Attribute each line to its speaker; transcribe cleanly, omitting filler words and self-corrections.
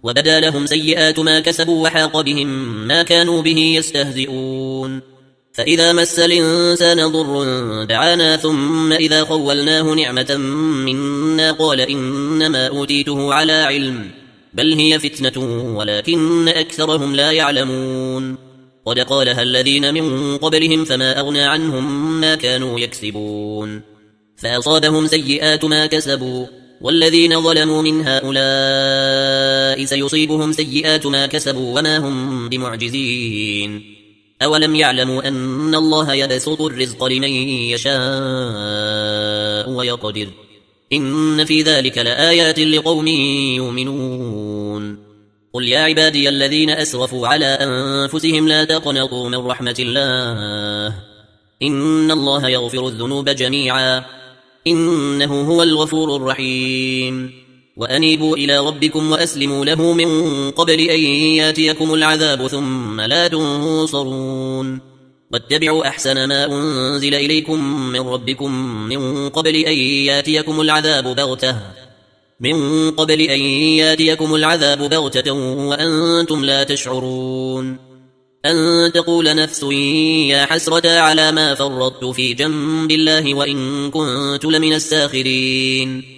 Speaker 1: وبدا لهم سيئات ما كسبوا وحاق بهم ما كانوا به يستهزئون فإذا مس الإنسان ضر دعانا ثم إذا خولناه نعمة منا قال إنما أوتيته على علم بل هي فتنة ولكن أكثرهم لا يعلمون قد قالها الذين من قبلهم فما أغنى عنهم ما كانوا يكسبون فأصابهم سيئات ما كسبوا والذين ظلموا من هؤلاء سيصيبهم سيئات ما كسبوا وما هم بمعجزين أولم يعلموا أن الله يبسط الرزق لمن يشاء ويقدر إن في ذلك لآيات لقوم يؤمنون قل يا عبادي الذين أسرفوا على أنفسهم لا تقنطوا من رحمة الله إن الله يغفر الذنوب جميعا إنه هو الغفور الرحيم وأنيبوا إلى ربكم وأسلموا له من قبل أن ياتيكم العذاب ثم لا تنصرون واتبعوا أحسن ما أنزل إليكم من ربكم من قبل أن ياتيكم العذاب بغتة وأنتم لا تشعرون أن تقول نفس يا حسرة على ما فرطت في جنب الله وإن كنت لمن الساخرين